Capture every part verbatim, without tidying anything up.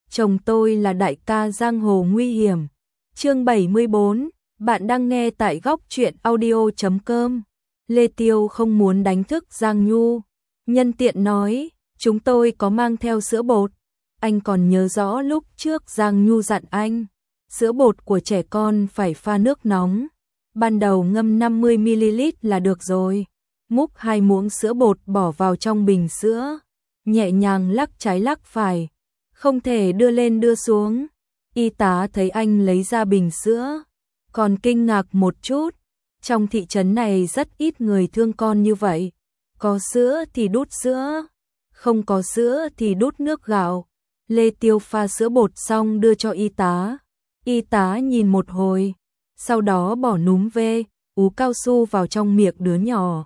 chồng tôi là đại ca giang hồ nguy hiểm. Chương bảy mươi bốn, bạn đang nghe tại góc truyện audio chấm com. Lê Tiêu không muốn đánh thức Giang Nhu, nhân tiện nói, chúng tôi có mang theo sữa bột. Anh còn nhớ rõ lúc trước Giang Nhu dặn anh, sữa bột của trẻ con phải pha nước nóng, ban đầu ngâm năm mươi mi li lít là được rồi. Múc hai muỗng sữa bột bỏ vào trong bình sữa, nhẹ nhàng lắc trái lắc phải, không thể đưa lên đưa xuống. Y tá thấy anh lấy ra bình sữa, còn kinh ngạc một chút, trong thị trấn này rất ít người thương con như vậy, có sữa thì đút sữa, không có sữa thì đút nước gạo. Lê Tiêu pha sữa bột xong đưa cho y tá, y tá nhìn một hồi, sau đó bỏ núm ve, ú cao su vào trong miệng đứa nhỏ.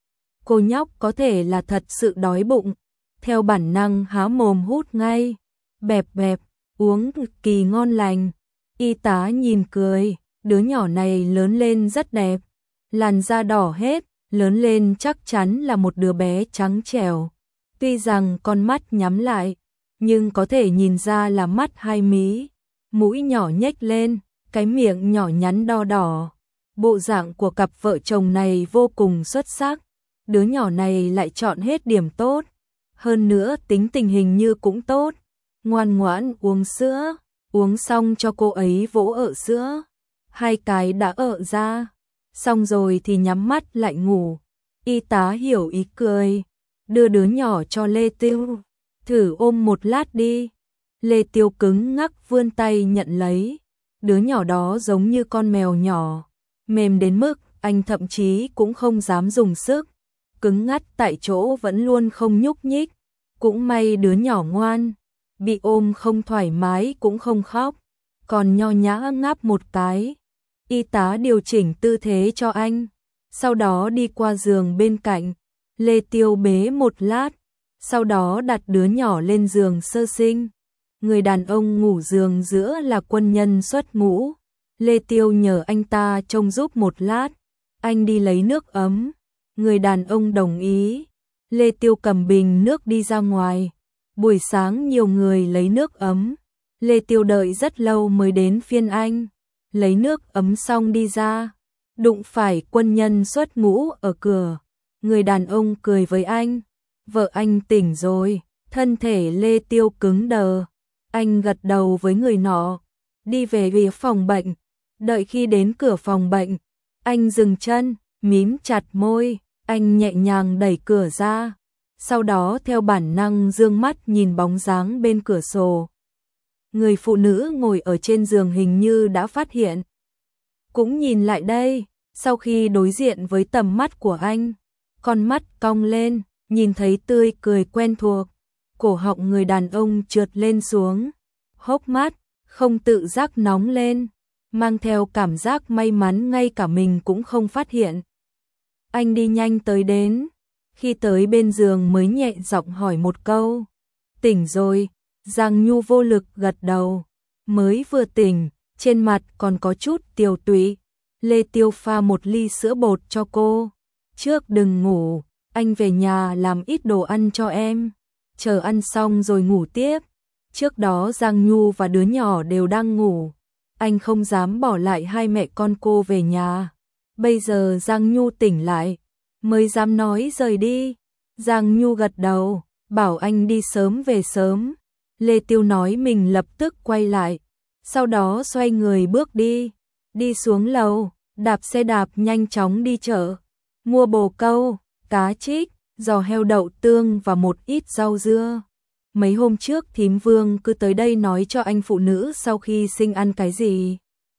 Cô nhóc có thể là thật sự đói bụng, theo bản năng há mồm hút ngay, bẹp bẹp, uống cực kỳ ngon lành. Y tá nhìn cười, đứa nhỏ này lớn lên rất đẹp, làn da đỏ hết, lớn lên chắc chắn là một đứa bé trắng trẻo. Tuy rằng con mắt nhắm lại, nhưng có thể nhìn ra là mắt hai mí, mũi nhỏ nhếch lên, cái miệng nhỏ nhắn đo đỏ. Bộ dạng của cặp vợ chồng này vô cùng xuất sắc, đứa nhỏ này lại chọn hết điểm tốt, hơn nữa tính tình hình như cũng tốt, ngoan ngoãn uống sữa, uống xong cho cô ấy vỗ ợ sữa, hai cái đã ợ ra, xong rồi thì nhắm mắt lại ngủ. Y tá hiểu ý cười, đưa đứa nhỏ cho Lê Tiêu, thử ôm một lát đi. Lê Tiêu cứng ngắc vươn tay nhận lấy, đứa nhỏ đó giống như con mèo nhỏ, mềm đến mức anh thậm chí cũng không dám dùng sức, cứng ngắt tại chỗ vẫn luôn không nhúc nhích. Cũng may đứa nhỏ ngoan, bị ôm không thoải mái cũng không khóc, còn nho nhã ngáp một cái. Y tá điều chỉnh tư thế cho anh, sau đó đi qua giường bên cạnh, Lê Tiêu bế một lát, sau đó đặt đứa nhỏ lên giường sơ sinh. Người đàn ông ngủ giường giữa là quân nhân xuất ngũ, Lê Tiêu nhờ anh ta trông giúp một lát, anh đi lấy nước ấm, người đàn ông đồng ý. Lê Tiêu cầm bình nước đi ra ngoài, buổi sáng nhiều người lấy nước ấm, Lê Tiêu đợi rất lâu mới đến phiên anh, lấy nước ấm xong đi ra, đụng phải quân nhân xuất ngũ ở cửa, người đàn ông cười với anh, vợ anh tỉnh rồi. Thân thể Lê Tiêu cứng đờ, anh gật đầu với người nọ, đi về phía phòng bệnh, đợi khi đến cửa phòng bệnh, anh dừng chân, mím chặt môi, anh nhẹ nhàng đẩy cửa ra, sau đó theo bản năng dương mắt nhìn bóng dáng bên cửa sổ. Người phụ nữ ngồi ở trên giường hình như đã phát hiện, cũng nhìn lại đây, sau khi đối diện với tầm mắt của anh, con mắt cong lên, nhìn thấy tươi cười quen thuộc, cổ họng người đàn ông trượt lên xuống, hốc mắt không tự giác nóng lên, mang theo cảm giác may mắn ngay cả mình cũng không phát hiện. Anh đi nhanh tới đến, khi tới bên giường mới nhẹ giọng hỏi một câu, tỉnh rồi. Giang Nhu vô lực gật đầu, mới vừa tỉnh, trên mặt còn có chút tiều tụy. Lê Tiêu pha một ly sữa bột cho cô, trước đừng ngủ, anh về nhà làm ít đồ ăn cho em, chờ ăn xong rồi ngủ tiếp. Trước đó Giang Nhu và đứa nhỏ đều đang ngủ, anh không dám bỏ lại hai mẹ con cô về nhà. Bây giờ Giang Nhu tỉnh lại, mới dám nói rời đi. Giang Nhu gật đầu, bảo anh đi sớm về sớm. Lê Tiêu nói mình lập tức quay lại, sau đó xoay người bước đi, đi xuống lầu, đạp xe đạp nhanh chóng đi chợ, mua bồ câu, cá trích, giò heo đậu tương và một ít rau dưa. Mấy hôm trước thím Vương cứ tới đây nói cho anh phụ nữ sau khi sinh ăn cái gì,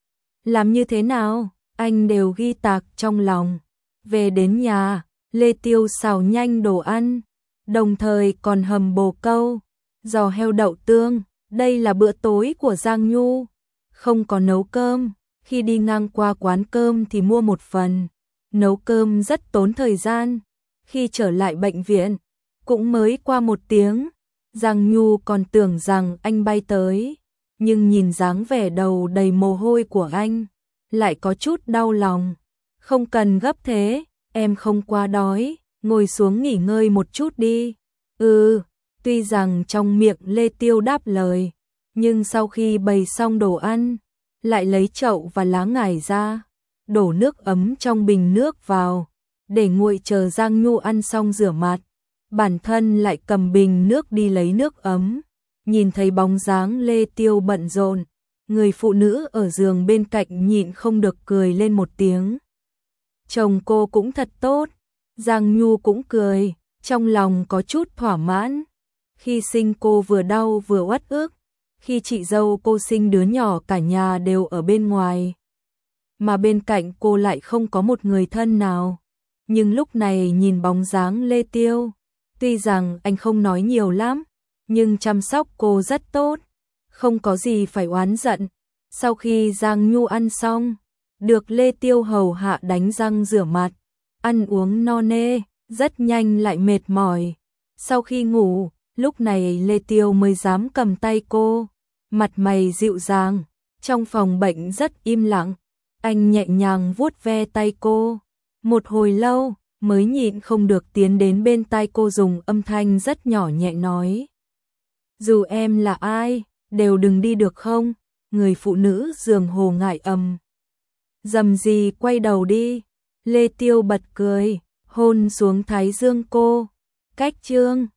làm như thế nào, anh đều ghi tạc trong lòng. Về đến nhà, Lê Tiêu xào nhanh đồ ăn, đồng thời còn hầm bồ câu, giò heo đậu tương. Đây là bữa tối của Giang Nhu, không có nấu cơm, khi đi ngang qua quán cơm thì mua một phần. Nấu cơm rất tốn thời gian, khi trở lại bệnh viện, cũng mới qua một tiếng. Giang Nhu còn tưởng rằng anh bay tới, nhưng nhìn dáng vẻ đầu đầy mồ hôi của anh, lại có chút đau lòng. Không cần gấp thế, em không quá đói, ngồi xuống nghỉ ngơi một chút đi. Ừ, tuy rằng trong miệng Lê Tiêu đáp lời, Nhưng sau khi bày xong đồ ăn, lại lấy chậu và lá ngải ra, đổ nước ấm trong bình nước vào, để nguội chờ Giang Nhu ăn xong rửa mặt. Bản thân lại cầm bình nước đi lấy nước ấm. Nhìn thấy bóng dáng Lê Tiêu bận rộn, người phụ nữ ở giường bên cạnh nhịn không được cười lên một tiếng. Chồng cô cũng thật tốt. Giang Nhu cũng cười, trong lòng có chút thỏa mãn. Khi sinh cô vừa đau vừa uất ức, khi chị dâu cô sinh đứa nhỏ cả nhà đều ở bên ngoài, mà bên cạnh cô lại không có một người thân nào. Nhưng lúc này nhìn bóng dáng Lê Tiêu, tuy rằng anh không nói nhiều lắm, nhưng chăm sóc cô rất tốt, không có gì phải oán giận. Sau khi Giang Nhu ăn xong, được Lê Tiêu hầu hạ đánh răng rửa mặt, ăn uống no nê, rất nhanh lại mệt mỏi. Sau khi ngủ, lúc này Lê Tiêu mới dám cầm tay cô, mặt mày dịu dàng. Trong phòng bệnh rất im lặng, anh nhẹ nhàng vuốt ve tay cô, một hồi lâu mới nhịn không được tiến đến bên tai cô dùng âm thanh rất nhỏ nhẹ nói: dù em là ai, đều đừng đi được không? Người phụ nữ giường hồ ngại ầm dầm gì quay đầu đi. Lê Tiêu bật cười, hôn xuống thái dương cô. Cách chương